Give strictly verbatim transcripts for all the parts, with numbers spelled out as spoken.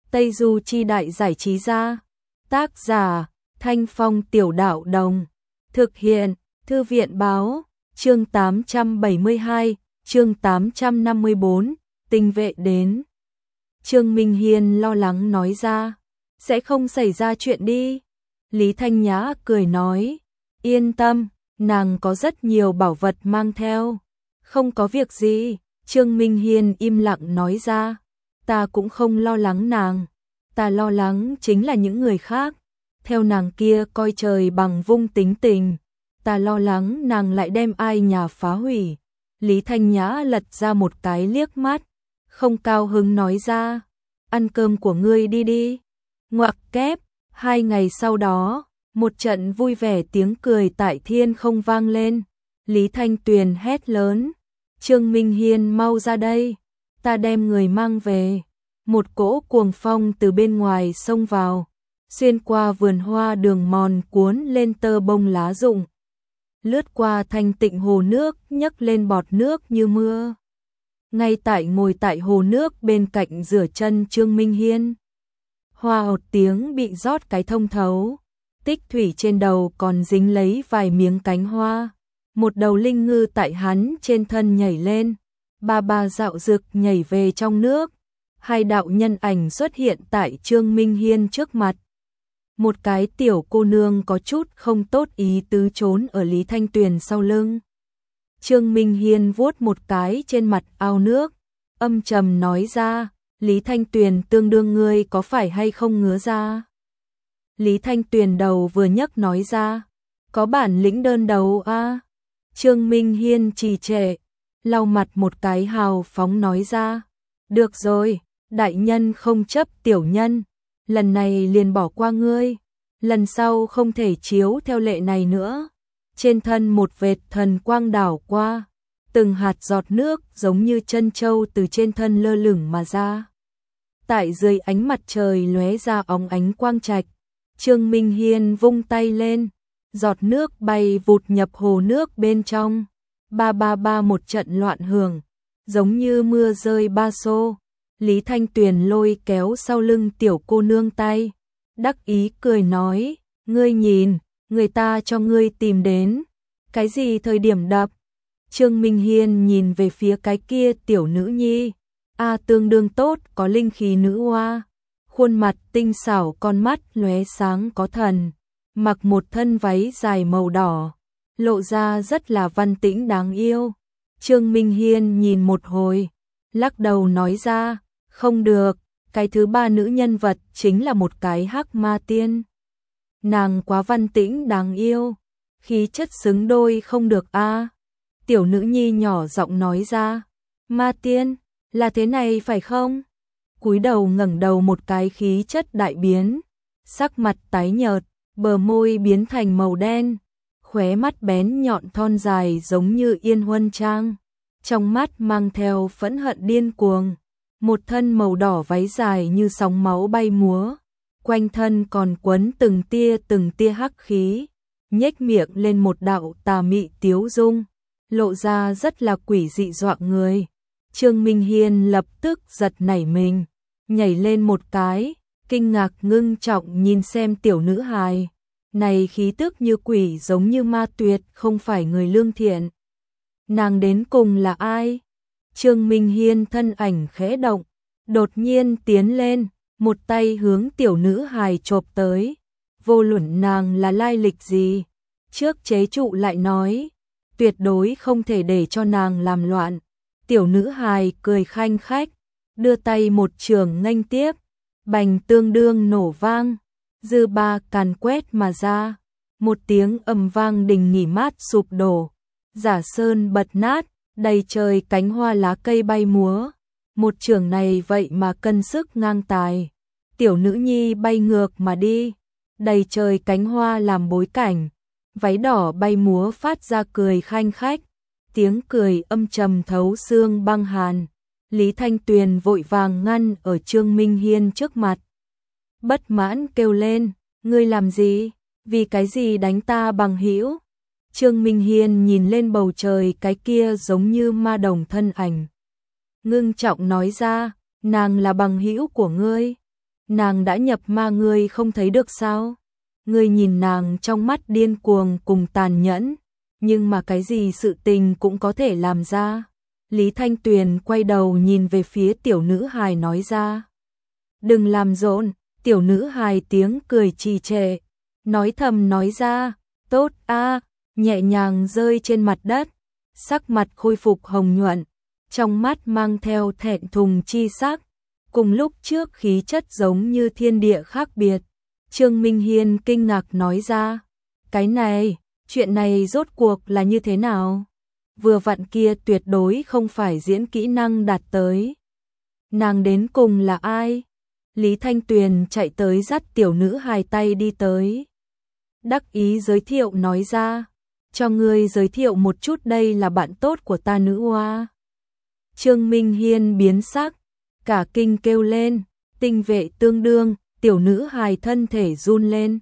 Tây Du Chi Đại Giải Trí Gia. Tác giả Thanh Phong Tiểu Đạo Đồng. Thực hiện Thư viện Báo. Chương tám trăm bảy mươi hai, chương tám trăm năm mươi bốn, tinh vệ đến. Trương Minh Hiên lo lắng nói ra, sẽ không xảy ra chuyện đi. Lý Thanh Nhã cười nói, yên tâm, nàng có rất nhiều bảo vật mang theo. Không có việc gì. Trương Minh Hiên im lặng nói ra, ta cũng không lo lắng nàng. Ta lo lắng chính là những người khác. Theo nàng kia coi trời bằng vung tính tình. Ta lo lắng nàng lại đem ai nhà phá hủy. Lý Thanh Nhã lật ra một cái liếc mắt, không cao hứng nói ra, ăn cơm của ngươi đi đi. Ngoặc kép, hai ngày sau đó, một trận vui vẻ tiếng cười tại thiên không vang lên. Lý Thanh Tuyền hét lớn, Trương Minh Hiên mau ra đây, ta đem người mang về. Một cỗ cuồng phong từ bên ngoài xông vào, xuyên qua vườn hoa đường mòn cuốn lên tơ bông lá rụng, lướt qua thanh tịnh hồ nước nhấc lên bọt nước như mưa. Ngay tại ngồi tại hồ nước bên cạnh rửa chân Trương Minh Hiên, hoa một tiếng bị rót cái thông thấu, tích thủy trên đầu còn dính lấy vài miếng cánh hoa. Một đầu linh ngư tại hắn trên thân nhảy lên, ba ba dạo dực nhảy về trong nước. Hai đạo nhân ảnh xuất hiện tại Trương Minh Hiên trước mặt. Một cái tiểu cô nương có chút không tốt ý tứ trốn ở Lý Thanh Tuyền sau lưng. Trương Minh Hiên vuốt một cái trên mặt ao nước, âm trầm nói ra, Lý Thanh Tuyền tương đương ngươi có phải hay không ngứa ra. Lý Thanh Tuyền đầu vừa nhấc nói ra, có bản lĩnh đơn đầu a. À? Trương Minh Hiên trì trệ, lau mặt một cái hào phóng nói ra, được rồi, đại nhân không chấp tiểu nhân, lần này liền bỏ qua ngươi, lần sau không thể chiếu theo lệ này nữa. Trên thân một vệt thần quang đảo qua, từng hạt giọt nước giống như chân châu từ trên thân lơ lửng mà ra. Tại dưới ánh mặt trời lóe ra óng ánh quang trạch, Trương Minh Hiên vung tay lên, giọt nước bay vụt nhập hồ nước bên trong. Ba ba ba một trận loạn hưởng, giống như mưa rơi ba xô. Lý Thanh Tuyền lôi kéo sau lưng tiểu cô nương tay, đắc ý cười nói, ngươi nhìn, người ta cho ngươi tìm đến. Cái gì thời điểm đập? Trương Minh Hiên nhìn về phía cái kia tiểu nữ nhi, a à, tương đương tốt, có linh khí nữ hoa, khuôn mặt tinh xảo, con mắt lóe sáng có thần, mặc một thân váy dài màu đỏ, lộ ra rất là văn tĩnh đáng yêu. Trương Minh Hiên nhìn một hồi, lắc đầu nói ra, không được, cái thứ ba nữ nhân vật chính là một cái hắc ma tiên. Nàng quá văn tĩnh đáng yêu, khí chất xứng đôi không được a. À. Tiểu nữ nhi nhỏ giọng nói ra, ma tiên, là thế này phải không? Cúi đầu ngẩng đầu một cái khí chất đại biến, sắc mặt tái nhợt, bờ môi biến thành màu đen, khóe mắt bén nhọn thon dài giống như yên huân trang, trong mắt mang theo phẫn hận điên cuồng, một thân màu đỏ váy dài như sóng máu bay múa, quanh thân còn quấn từng tia từng tia hắc khí, nhếch miệng lên một đạo tà mị tiếu dung, lộ ra rất là quỷ dị dọa người. Trương Minh Hiên lập tức giật nảy mình, nhảy lên một cái, kinh ngạc ngưng trọng nhìn xem tiểu nữ hài. Này khí tức như quỷ giống như ma tuyệt, không phải người lương thiện. Nàng đến cùng là ai? Trương Minh Hiên thân ảnh khẽ động, đột nhiên tiến lên, một tay hướng tiểu nữ hài chộp tới. Vô luận nàng là lai lịch gì, trước chế trụ lại nói, tuyệt đối không thể để cho nàng làm loạn. Tiểu nữ hài cười khanh khách, đưa tay một trường nghênh tiếp, bành tương đương nổ vang, dư ba càn quét mà ra, một tiếng ầm vang đình nghỉ mát sụp đổ, giả sơn bật nát, đầy trời cánh hoa lá cây bay múa. Một trường này vậy mà cân sức ngang tài, tiểu nữ nhi bay ngược mà đi, đầy trời cánh hoa làm bối cảnh, váy đỏ bay múa phát ra cười khanh khách, tiếng cười âm trầm thấu xương băng hàn. Lý Thanh Tuyền vội vàng ngăn ở Trương Minh Hiên trước mặt, bất mãn kêu lên, ngươi làm gì, vì cái gì đánh ta bằng hữu? Trương Minh Hiên nhìn lên bầu trời cái kia giống như ma đồng thân ảnh, ngưng trọng nói ra, nàng là bằng hữu của ngươi. Nàng đã nhập ma ngươi không thấy được sao? Ngươi nhìn nàng trong mắt điên cuồng cùng tàn nhẫn, nhưng mà cái gì sự tình cũng có thể làm ra. Lý Thanh Tuyền quay đầu nhìn về phía tiểu nữ hài nói ra. Đừng làm rộn, tiểu nữ hài tiếng cười trì trệ, nói thầm nói ra, tốt a, nhẹ nhàng rơi trên mặt đất, sắc mặt khôi phục hồng nhuận, trong mắt mang theo thẹn thùng chi sắc, cùng lúc trước khí chất giống như thiên địa khác biệt. Trương Minh Hiên kinh ngạc nói ra, cái này, chuyện này rốt cuộc là như thế nào? Vừa vặn kia tuyệt đối không phải diễn kỹ năng đạt tới. Nàng đến cùng là ai? Lý Thanh Tuyền chạy tới dắt tiểu nữ hài tay đi tới. Đắc ý giới thiệu nói ra, cho ngươi giới thiệu một chút đây là bạn tốt của ta nữ hoa. Trương Minh Hiên biến sắc, cả kinh kêu lên, tinh vệ tương đương, tiểu nữ hài thân thể run lên.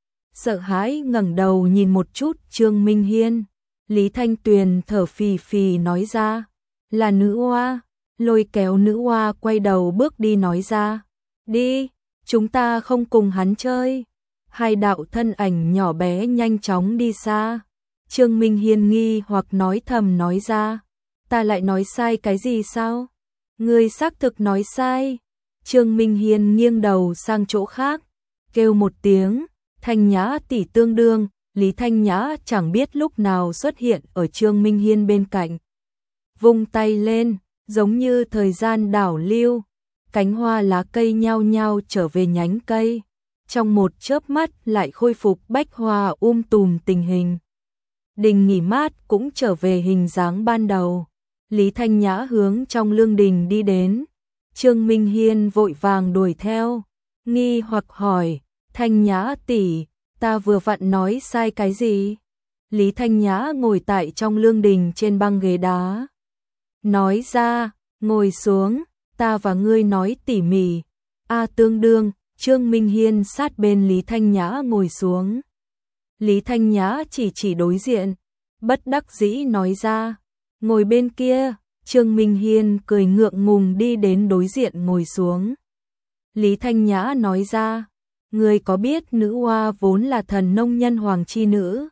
Sợ hãi ngẩng đầu nhìn một chút Trương Minh Hiên. Lý Thanh Tuyền thở phì phì nói ra, là nữ hoa, lôi kéo nữ hoa quay đầu bước đi nói ra, đi, chúng ta không cùng hắn chơi. Hai đạo thân ảnh nhỏ bé nhanh chóng đi xa. Trương Minh Hiên nghi hoặc nói thầm nói ra, ta lại nói sai cái gì sao? Ngươi xác thực nói sai. Trương Minh Hiên nghiêng đầu sang chỗ khác, kêu một tiếng, Thanh Nhã tỷ tương đương. Lý Thanh Nhã chẳng biết lúc nào xuất hiện ở Trương Minh Hiên bên cạnh. Vung tay lên, giống như thời gian đảo lưu, cánh hoa lá cây nhao nhao trở về nhánh cây. Trong một chớp mắt lại khôi phục bách hoa um tùm tình hình. Đình nghỉ mát cũng trở về hình dáng ban đầu. Lý Thanh Nhã hướng trong lương đình đi đến. Trương Minh Hiên vội vàng đuổi theo, nghi hoặc hỏi, Thanh Nhã tỷ, ta vừa vặn nói sai cái gì? Lý Thanh Nhã ngồi tại trong lương đình trên băng ghế đá. Nói ra, ngồi xuống, ta và ngươi nói tỉ mỉ. A tương đương, Trương Minh Hiên sát bên Lý Thanh Nhã ngồi xuống. Lý Thanh Nhã chỉ chỉ đối diện, bất đắc dĩ nói ra, ngồi bên kia. Trương Minh Hiên cười ngượng ngùng đi đến đối diện ngồi xuống. Lý Thanh Nhã nói ra, ngươi có biết nữ hoa vốn là thần nông nhân hoàng chi nữ?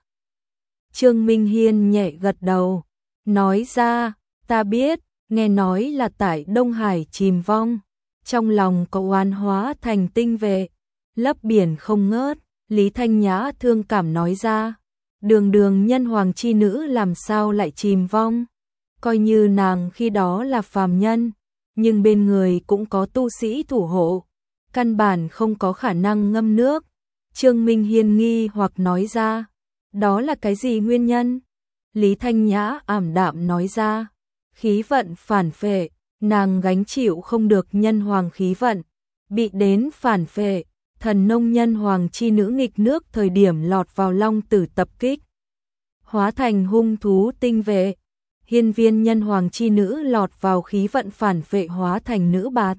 Trương Minh Hiên nhẹ gật đầu, nói ra, ta biết, nghe nói là tại Đông Hải chìm vong, trong lòng có oan hóa thành tinh vệ, lấp biển không ngớt. Lý Thanh Nhã thương cảm nói ra, đường đường nhân hoàng chi nữ làm sao lại chìm vong? Coi như nàng khi đó là phàm nhân, nhưng bên người cũng có tu sĩ thủ hộ, căn bản không có khả năng ngâm nước. Trương Minh Hiên nghi hoặc nói ra, đó là cái gì nguyên nhân? Lý Thanh Nhã ảm đạm nói ra, khí vận phản phệ, nàng gánh chịu không được nhân hoàng khí vận, bị đến phản phệ, thần nông nhân hoàng chi nữ nghịch nước thời điểm lọt vào long tử tập kích, hóa thành hung thú tinh vệ. Hiên viên nhân hoàng chi nữ lọt vào khí vận phản phệ hóa thành nữ bạt.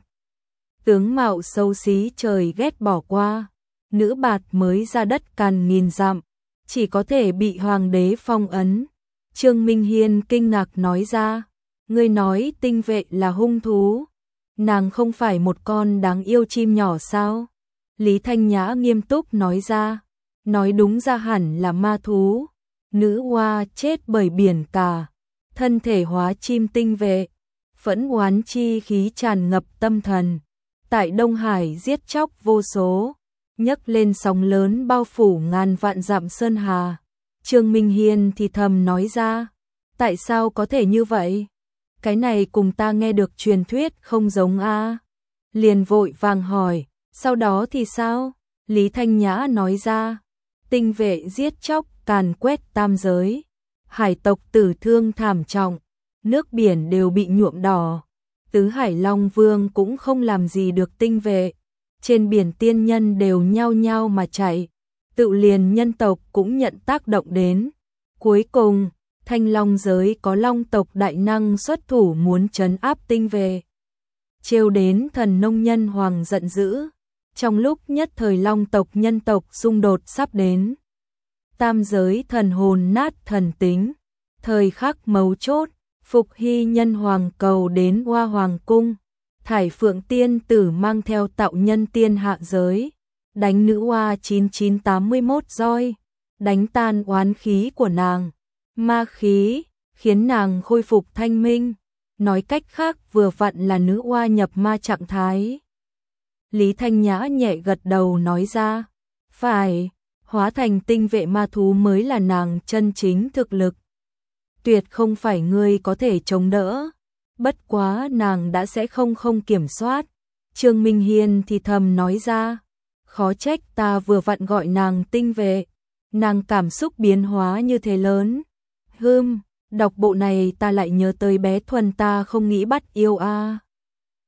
Tướng mạo xấu xí trời ghét bỏ qua, nữ bạt mới ra đất càn nghìn dặm, chỉ có thể bị hoàng đế phong ấn. Trương Minh Hiên kinh ngạc nói ra, ngươi nói tinh vệ là hung thú, nàng không phải một con đáng yêu chim nhỏ sao? Lý Thanh Nhã nghiêm túc nói ra, nói đúng ra hẳn là ma thú, nữ hoa chết bởi biển cả. Thân thể hóa chim tinh vệ, phẫn oán chi khí tràn ngập tâm thần, tại Đông Hải giết chóc vô số, nhấc lên sóng lớn bao phủ ngàn vạn dặm sơn hà. Trương Minh Hiên thì thầm nói ra, tại sao có thể như vậy? Cái này cùng ta nghe được truyền thuyết không giống a. Liền vội vàng hỏi, sau đó thì sao? Lý Thanh Nhã nói ra, tinh vệ giết chóc càn quét tam giới. Hải tộc tử thương thảm trọng, nước biển đều bị nhuộm đỏ. Tứ Hải Long Vương cũng không làm gì được tinh vệ. Trên biển tiên nhân đều nhao nhao mà chạy. Tự liền nhân tộc cũng nhận tác động đến. Cuối cùng, Thanh Long giới có Long tộc đại năng xuất thủ muốn trấn áp tinh vệ. Trêu đến thần nông nhân hoàng giận dữ. Trong lúc nhất thời Long tộc nhân tộc xung đột sắp đến. Tam giới thần hồn nát thần tính, thời khắc mấu chốt, Phục Hy nhân hoàng cầu đến Hoa Hoàng cung, Thải Phượng tiên tử mang theo tạo nhân tiên hạ giới, đánh nữ oa chín chín tám mươi mốt roi, đánh tan oán khí của nàng, ma khí, khiến nàng khôi phục thanh minh. Nói cách khác vừa vặn là nữ oa nhập ma trạng thái. Lý Thanh Nhã nhẹ gật đầu nói ra, phải, hóa thành tinh vệ ma thú mới là nàng chân chính thực lực. Tuyệt không phải ngươi có thể chống đỡ, bất quá nàng đã sẽ không không kiểm soát. Trương Minh Hiên thì thầm nói ra, khó trách ta vừa vặn gọi nàng tinh vệ, nàng cảm xúc biến hóa như thế lớn. Hừm, đọc bộ này ta lại nhớ tới bé Thuần ta không nghĩ bắt yêu a. À.